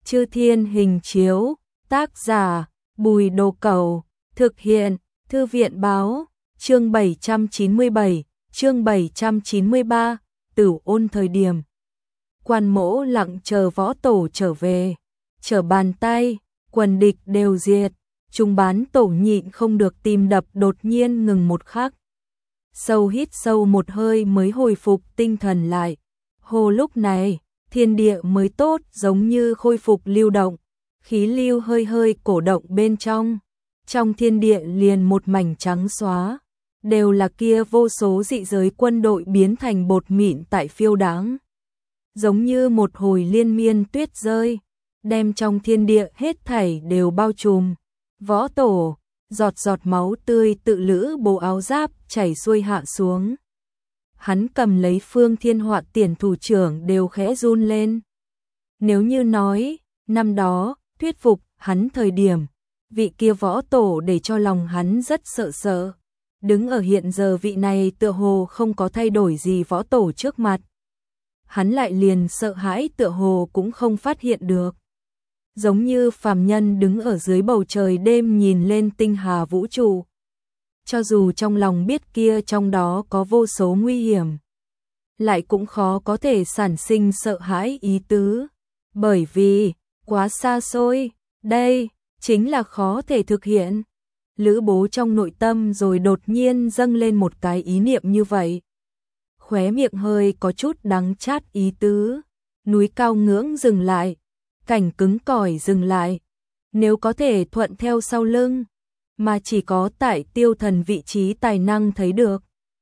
Chư Thiên Hình Chiếu, tác giả Bùi Đồ Cẩu, thực hiện Thư viện Báo, chương 797, chương 793, Tửu Ôn thời điểm. Quan Mỗ lặng chờ võ tổ trở về, trở bàn tay, quần địch đều diệt, Trung Bán Tổ nhịn không được tim đập đột nhiên ngừng một khắc. Sâu hít sâu một hơi mới hồi phục tinh thần lại. Hồ lúc này, thiên địa mới tốt giống như khôi phục lưu động, khí lưu hơi hơi cổ động bên trong. Trong thiên địa liền một mảnh trắng xóa, đều là kia vô số dị giới quân đội biến thành bột mịn tại phiêu đãng. Giống như một hồi liên miên tuyết rơi, đem trong thiên địa hết thảy đều bao trùm. Võ tổ, giọt giọt máu tươi tự lữ bộ áo giáp chảy xuôi hạ xuống. Hắn cầm lấy Phương Thiên Họa Tiền thủ trưởng đều khẽ run lên. Nếu như nói, năm đó, thuyết phục hắn thời điểm, vị kia võ tổ để cho lòng hắn rất sợ sợ. Đứng ở hiện giờ vị này tựa hồ không có thay đổi gì võ tổ trước mặt. Hắn lại liền sợ hãi tựa hồ cũng không phát hiện được. Giống như phàm nhân đứng ở dưới bầu trời đêm nhìn lên tinh hà vũ trụ. Cho dù trong lòng biết kia trong đó có vô số nguy hiểm, lại cũng khó có thể sản sinh sợ hãi ý tứ. Bởi vì, quá xa xôi, đây, chính là khó thể thực hiện. Lữ Bố trong nội tâm rồi đột nhiên dâng lên một cái ý niệm như vậy. Khóe miệng hơi có chút đắng chát ý tứ. Núi cao ngưỡng dừng lại, cảnh cứng cỏi dừng lại. Nếu có thể thuận theo sau lưng, mà chỉ có tại Tiêu Thần vị trí tài năng thấy được.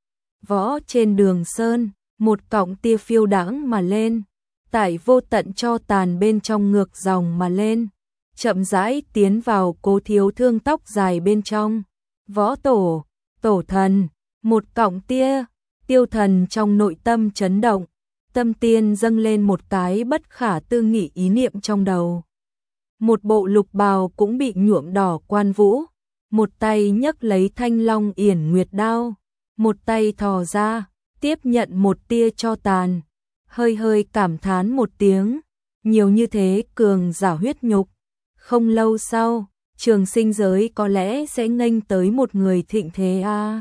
Võ trên đường sơn, một cọng tia phiêu đãng mà lên, tại vô tận cho tàn bên trong ngược dòng mà lên, chậm rãi tiến vào Cố Thiếu Thương tóc dài bên trong. Võ tổ, tổ thần, một cọng tia, Tiêu Thần trong nội tâm chấn động, tâm tiên dâng lên một cái bất khả tư nghị ý niệm trong đầu. Một bộ lục bào cũng bị nhuộm đỏ Quan Vũ, một tay nhấc lấy Thanh Long Yển Nguyệt đao, một tay thò ra, tiếp nhận một tia cho tàn, hơi hơi cảm thán một tiếng, nhiều như thế cường giả huyết nhục. Không lâu sau, trường sinh giới có lẽ sẽ nghênh tới một người thịnh thế a.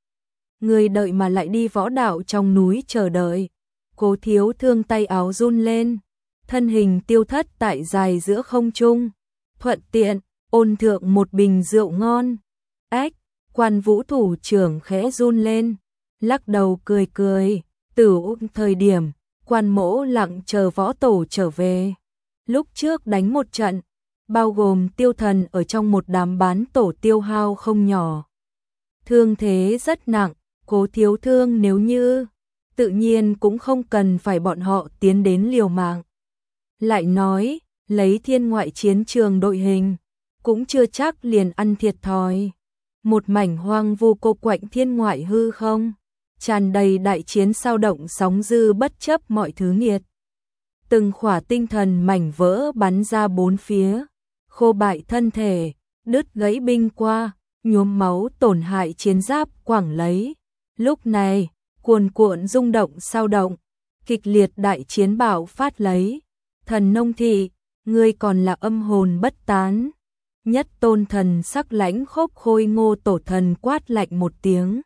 Người đợi mà lại đi võ đạo trong núi chờ đợi. Cố Thiếu Thương tay áo run lên, thân hình tiêu thất tại dài giữa không trung, thuận tiện ôn thượng một bình rượu ngon. Ách, Quan Vũ thủ trưởng khẽ run lên, lắc đầu cười cười. Tửu thời điểm, Quan Mỗ lặng chờ võ tổ trở về. Lúc trước đánh một trận, bao gồm Tiêu Thần ở trong một đám bán tổ tiêu hao không nhỏ. Thương thế rất nặng, Cố Thiếu Thương nếu như, tự nhiên cũng không cần phải bọn họ tiến đến liều mạng. Lại nói, lấy thiên ngoại chiến trường đội hình, cũng chưa chắc liền ăn thiệt thòi. Một mảnh hoang vu cô quạnh thiên ngoại hư không, tràn đầy đại chiến sao động sóng dư bất chấp mọi thứ nghiệt. Từng khỏa tinh thần mảnh vỡ bắn ra bốn phía, khô bại thân thể, đứt gãy binh qua, nhuốm máu tổn hại chiến giáp quảng lấy. Lúc này, cuồn cuộn rung động sao động, kịch liệt đại chiến bạo phát lấy. Thần Nông Thị, ngươi còn là âm hồn bất tán. Nhất tôn thần sắc lãnh khốc khôi ngô tổ thần quát lạnh một tiếng.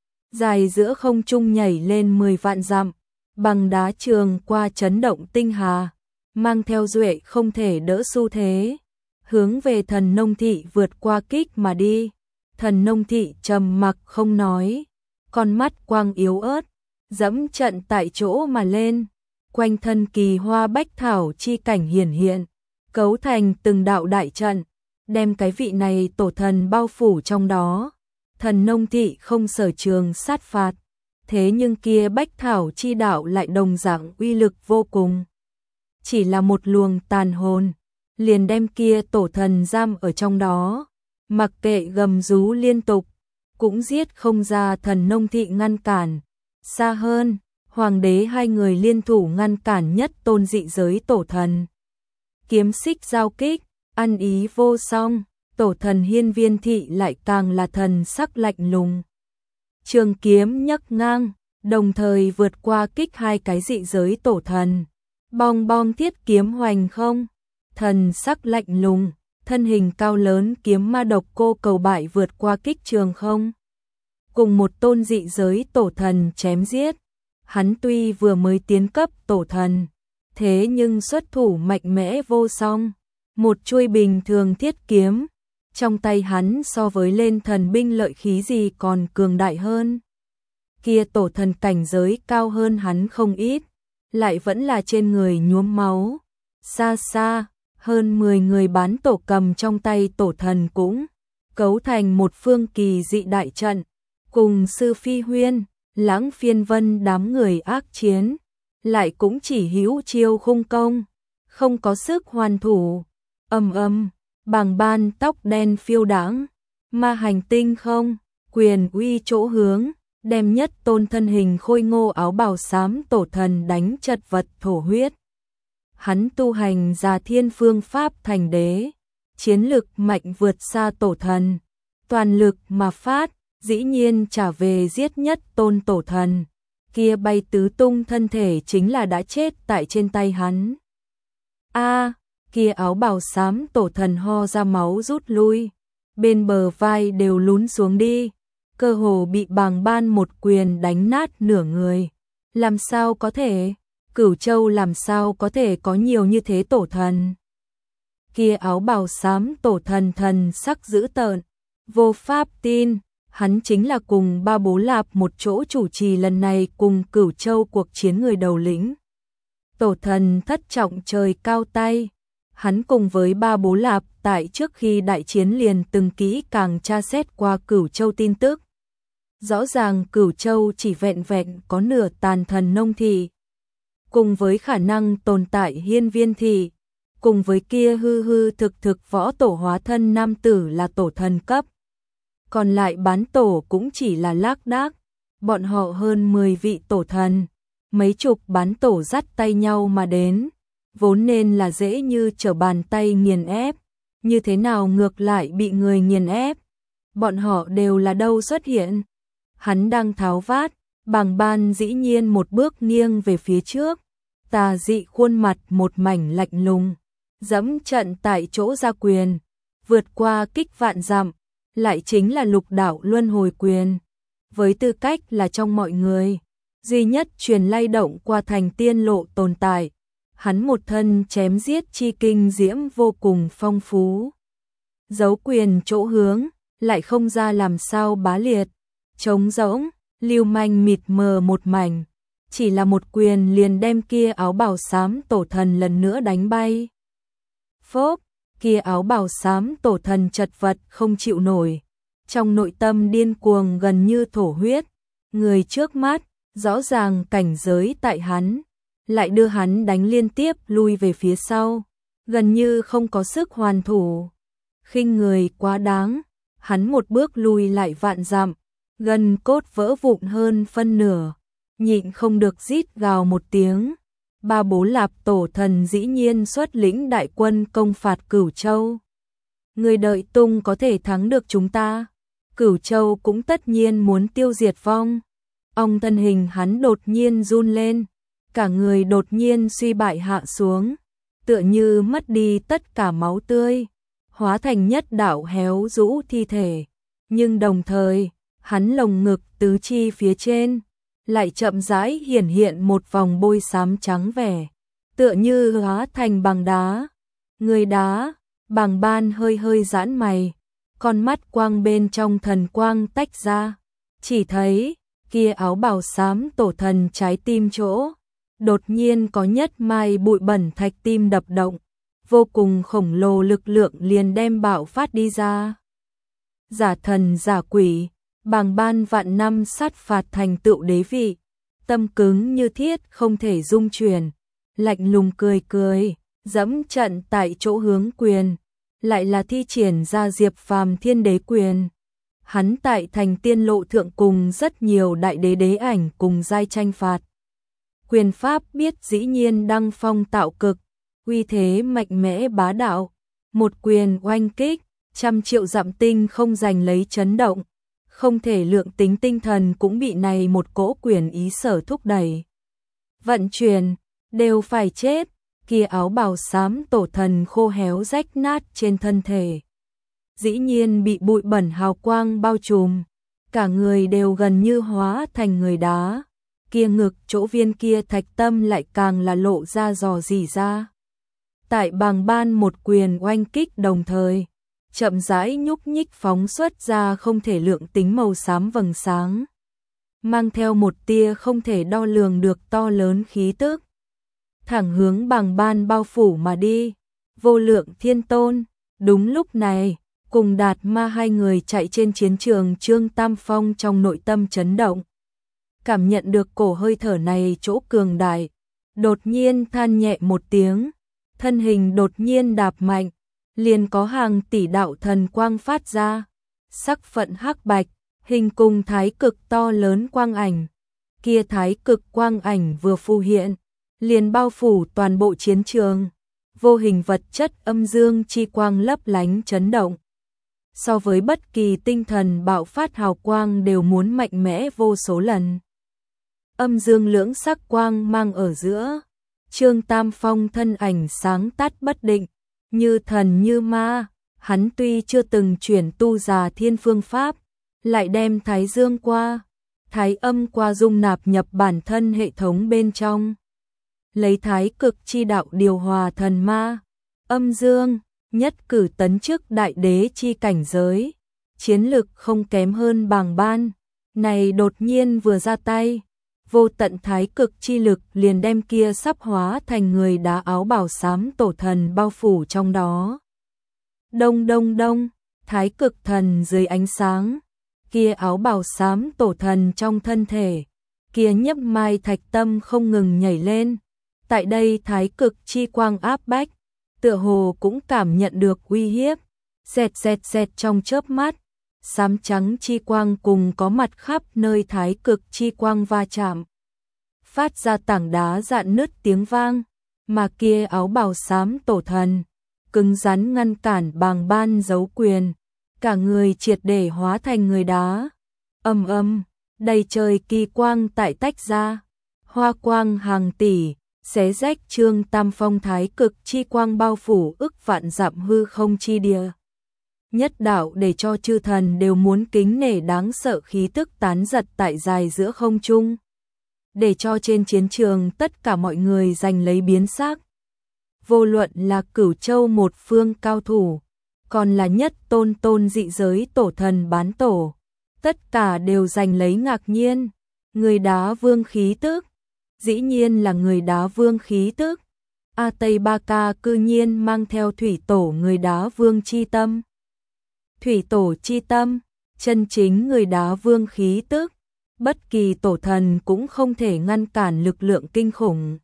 Dài giữa không trung nhảy lên 10 vạn dặm, bằng đá trường qua chấn động tinh hà, mang theo duệ không thể đỡ xu thế, hướng về Thần Nông Thị vượt qua kích mà đi. Thần Nông Thị trầm mặc không nói, con mắt quang yếu ớt, dẫm trận tại chỗ mà lên, quanh thân kỳ hoa bách thảo chi cảnh hiển hiện, cấu thành từng đạo đại trận, đem cái vị này tổ thần bao phủ trong đó. Thần Nông Thị không sở trường sát phạt, thế nhưng kia bách thảo chi đạo lại đồng dạng uy lực vô cùng. Chỉ là một luồng tàn hồn, liền đem kia tổ thần giam ở trong đó, mặc kệ gầm rú liên tục, cũng giết không ra. Thần Nông Thị ngăn cản. Xa hơn, hoàng đế hai người liên thủ ngăn cản nhất tôn dị giới tổ thần. Kiếm xích giao kích, ăn ý vô song, tổ thần Hiên Viên Thị lại càng là thần sắc lạnh lùng. Trường kiếm nhấc ngang, đồng thời vượt qua kích hai cái dị giới tổ thần. Bong bong thiết kiếm hoành không, thần sắc lạnh lùng, thân hình cao lớn kiếm ma độc cô cầu bại vượt qua kích trường không. Cùng một tôn dị giới tổ thần chém giết, hắn tuy vừa mới tiến cấp tổ thần, thế nhưng xuất thủ mạnh mẽ vô song, một chuôi bình thường thiết kiếm, trong tay hắn so với lên thần binh lợi khí gì còn cường đại hơn. Kia tổ thần cảnh giới cao hơn hắn không ít, lại vẫn là trên người nhuốm máu. Xa xa, hơn 10 người bán tổ cầm trong tay tổ thần cũng cấu thành một phương kỳ dị đại trận, cùng Sư Phi Huyên, Lãng Phiên Vân đám người ác chiến, lại cũng chỉ hữu chiêu khung công, không có sức hoàn thủ. Bàng Ban tóc đen phiêu đãng, ma hành tinh không, quyền uy chỗ hướng, đem nhất tôn thân hình khôi ngô áo bào xám tổ thần đánh chật vật thổ huyết. Hắn tu hành Già Thiên phương pháp thành đế, chiến lực mạnh vượt xa tổ thần, toàn lực mà phát, dĩ nhiên trả về giết nhất tôn tổ thần, kia bay tứ tung thân thể chính là đã chết tại trên tay hắn. Kia áo bào xám tổ thần ho ra máu rút lui, bên bờ vai đều lún xuống đi, cơ hồ bị Bàng Ban một quyền đánh nát nửa người. Làm sao có thể? Cửu Châu làm sao có thể có nhiều như thế tổ thần? Kia áo bào xám tổ thần thần sắc dữ tợn, vô pháp tin, hắn chính là cùng Ba Bố Lạp một chỗ chủ trì lần này cùng Cửu Châu cuộc chiến người đầu lĩnh. Tổ thần thất trọng trời cao tay, hắn cùng với Ba Bố Lạp tại trước khi đại chiến liền từng kỹ càng tra xét qua Cửu Châu tin tức. Rõ ràng Cửu Châu chỉ vẹn vẹn có nửa tàn thần nông thị, cùng với khả năng tồn tại hiên viên thị, cùng với kia hư hư thực thực võ tổ hóa thân nam tử là tổ thần cấp. Còn lại bán tổ cũng chỉ là lác đác, bọn họ hơn 10 vị tổ thần, mấy chục bán tổ dắt tay nhau mà đến, vốn nên là dễ như trở bàn tay nghiền ép, như thế nào ngược lại bị người nghiền ép, bọn họ đều là đâu xuất hiện. Hắn đang tháo vát, Bàng Ban dĩ nhiên một bước nghiêng về phía trước, tà dị khuôn mặt một mảnh lạnh lùng, dẫm trận tại chỗ ra quyền, vượt qua kích vạn dặm, lại chính là lục đạo luân hồi quyền. Với tư cách là trong mọi người, duy nhất truyền lay động qua thành tiên lộ tồn tại, hắn một thân chém giết chi kinh diễm vô cùng phong phú. Dấu quyền chỗ hướng, lại không ra làm sao bá liệt, trống rỗng, lưu manh mịt mờ một mảnh, chỉ là một quyền liền đem kia áo bào xám tổ thần lần nữa đánh bay. Phốp, kia áo bào xám tổ thần chật vật không chịu nổi, trong nội tâm điên cuồng gần như thổ huyết, người trước mắt, rõ ràng cảnh giới tại hắn, lại đưa hắn đánh liên tiếp lui về phía sau, gần như không có sức hoàn thủ. Khinh người quá đáng, hắn một bước lui lại vạn dặm, gần cốt vỡ vụn hơn phân nửa, nhịn không được rít gào một tiếng. Ba Bố Lạp tổ thần dĩ nhiên xuất lĩnh đại quân công phạt Cửu Châu. Người đợi tung có thể thắng được chúng ta, Cửu Châu cũng tất nhiên muốn tiêu diệt vong. Ông thân hình hắn đột nhiên run lên, cả người đột nhiên suy bại hạ xuống, tựa như mất đi tất cả máu tươi, hóa thành nhất đạo héo rũ thi thể. Nhưng đồng thời, hắn lồng ngực tứ chi phía trên lại chậm rãi hiển hiện một vòng bôi xám trắng vẻ, tựa như hóa thành bằng đá. Người đá, Bàng Ban hơi hơi giãn mày, con mắt quang bên trong thần quang tách ra, chỉ thấy kia áo bào xám tổ thần trái tim chỗ, đột nhiên có nhất mai bụi bẩn thạch tim đập động, vô cùng khổng lồ lực lượng liền đem bạo phát đi ra. Giả thần giả quỷ, Bàng Ban vạn năm sát phạt thành tựu đế vị, tâm cứng như thiết không thể dung chuyển, lạnh lùng cười cười, dẫm trận tại chỗ hướng quyền, lại là thi triển ra Diệp Phàm Thiên Đế quyền. Hắn tại thành tiên lộ thượng cùng rất nhiều đại đế đế ảnh cùng giai tranh phạt. Quyền pháp biết dĩ nhiên đăng phong tạo cực, uy thế mạnh mẽ bá đạo, một quyền oanh kích, trăm triệu dặm tinh không giành lấy chấn động, không thể lượng tính tinh thần cũng bị này một cỗ quyền ý sở thúc đẩy. Vận chuyển, đều phải chết, kia áo bào xám tổ thần khô héo rách nát trên thân thể. Dĩ nhiên bị bụi bẩn hào quang bao trùm, cả người đều gần như hóa thành người đá. Kia ngực chỗ viên kia thạch tâm lại càng là lộ ra rò rỉ ra. Tại bàng ban một quyền oanh kích đồng thời, chậm rãi nhúc nhích phóng xuất ra không thể lượng tính màu xám vầng sáng, mang theo một tia không thể đo lường được to lớn khí tức, thẳng hướng bàng ban bao phủ mà đi. Vô Lượng Thiên Tôn. Đúng lúc này, cùng Đạt Ma hai người chạy trên chiến trường, Trương Tam Phong trong nội tâm chấn động, cảm nhận được cổ hơi thở này chỗ cường đại, đột nhiên than nhẹ một tiếng, thân hình đột nhiên đạp mạnh, liền có hàng tỷ đạo thần quang phát ra, sắc phận hắc bạch, hình cùng thái cực to lớn quang ảnh. Kia thái cực quang ảnh vừa phù hiện, liền bao phủ toàn bộ chiến trường, vô hình vật chất âm dương chi quang lấp lánh chấn động. So với bất kỳ tinh thần bạo phát hào quang đều muốn mạnh mẽ vô số lần. Âm dương lưỡng sắc quang mang ở giữa, Trương Tam Phong thân ảnh sáng tắt bất định, như thần như ma. Hắn tuy chưa từng chuyển tu già thiên phương pháp, lại đem thái dương qua, thái âm qua dung nạp nhập bản thân hệ thống bên trong, lấy thái cực chi đạo điều hòa thần ma, âm dương, nhất cử tấn chức đại đế chi cảnh giới, chiến lực không kém hơn bàng ban. Này đột nhiên vừa ra tay, vô tận thái cực chi lực liền đem kia sắp hóa thành người đá áo bào xám tổ thần bao phủ trong đó. Đông đông đông, thái cực thần dưới ánh sáng, kia áo bào xám tổ thần trong thân thể, kia nhấp mai thạch tâm không ngừng nhảy lên. Tại đây thái cực chi quang áp bách, tựa hồ cũng cảm nhận được uy hiếp, xẹt xẹt xẹt trong chớp mắt, xám trắng chi quang cùng có mặt khắp nơi thái cực chi quang va chạm, phát ra tảng đá rạn nứt tiếng vang, mà kia áo bào xám tổ thần cứng rắn ngăn cản bàng ban giấu quyền, cả người triệt để hóa thành người đá. Âm âm, đầy trời kỳ quang tại tách ra, hoa quang hàng tỷ, xé rách Trương Tam Phong thái cực chi quang bao phủ ức vạn dặm hư không chi địa. Nhất đạo để cho chư thần đều muốn kính nể đáng sợ khí tức tán giật tại dài giữa không trung, để cho trên chiến trường tất cả mọi người giành lấy biến sắc. Vô luận là Cửu Châu một phương cao thủ, còn là nhất tôn dị giới tổ thần bán tổ, tất cả đều giành lấy ngạc nhiên. Người đá vương khí tức, dĩ nhiên là người đá vương khí tức. A Tây Ba Ca cư nhiên mang theo thủy tổ người đá vương chi tâm. Thủy tổ chi tâm, chân chính người đá vương khí tức, bất kỳ tổ thần cũng không thể ngăn cản lực lượng kinh khủng.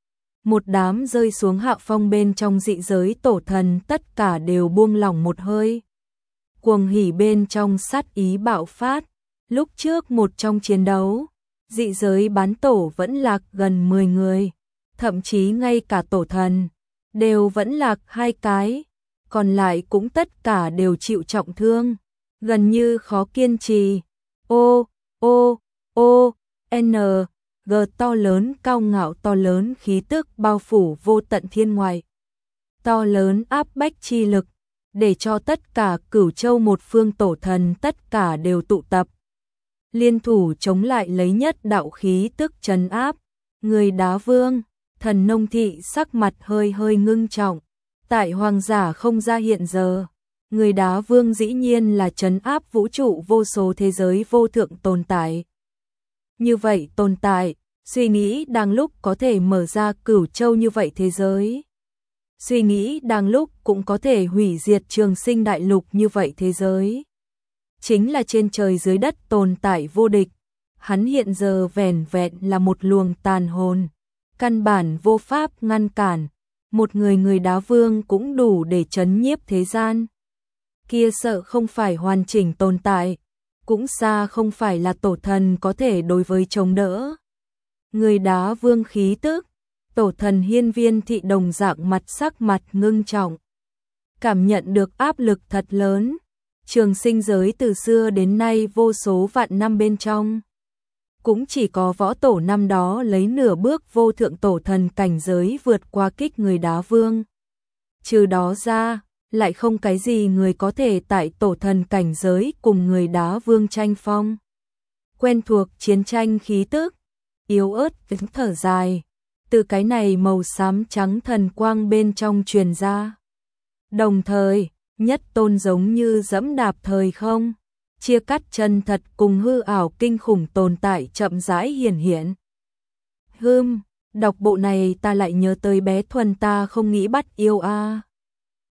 Một đám rơi xuống hạ phong bên trong dị giới tổ thần tất cả đều buông lỏng một hơi. Cuồng hỉ bên trong sát ý bạo phát. Lúc trước một trong chiến đấu, dị giới bán tổ vẫn lạc gần 10 người, thậm chí ngay cả tổ thần đều vẫn lạc 2 cái, còn lại cũng tất cả đều chịu trọng thương, gần như khó kiên trì. N G to lớn cao ngạo to lớn khí tức bao phủ vô tận thiên ngoại. To lớn áp bách chi lực, để cho tất cả Cửu Châu một phương tổ thần tất cả đều tụ tập. Liên thủ chống lại lấy nhất đạo khí tức trấn áp. Người đá vương, thần nông thị sắc mặt hơi hơi ngưng trọng. Tại hoàng giả không ra hiện giờ, người đá vương dĩ nhiên là trấn áp vũ trụ vô số thế giới vô thượng tồn tại. Như vậy tồn tại, suy nghĩ đang lúc có thể mở ra Cửu Châu như vậy thế giới. Suy nghĩ đang lúc cũng có thể hủy diệt Trường Sinh đại lục như vậy thế giới. Chính là trên trời dưới đất tồn tại vô địch. Hắn hiện giờ vẻn vẹn là một luồng tàn hồn, căn bản vô pháp ngăn cản. Một người đá vương cũng đủ để trấn nhiếp thế gian. Kia sợ không phải hoàn chỉnh tồn tại, cũng xa không phải là tổ thần có thể đối với chống đỡ. Người đá vương khí tức, tổ thần Hiên Viên thị đồng dạng sắc mặt ngưng trọng. Cảm nhận được áp lực thật lớn. Trường Sinh giới từ xưa đến nay vô số vạn năm bên trong, cũng chỉ có võ tổ năm đó lấy nửa bước vô thượng tổ thần cảnh giới vượt qua kích người đá vương. Trừ đó ra, lại không cái gì người có thể tại tổ thần cảnh giới cùng người đá vương tranh phong. Quen thuộc chiến tranh khí tức, yếu ớt tiếng thở dài, từ cái này màu xám trắng thần quang bên trong truyền ra. Đồng thời, nhất tôn giống như dẫm đạp thời không, chia cắt chân thật cùng hư ảo kinh khủng tồn tại chậm rãi hiển hiện. Đọc bộ này ta lại nhớ tới bé Thuần ta không nghĩ bắt yêu a.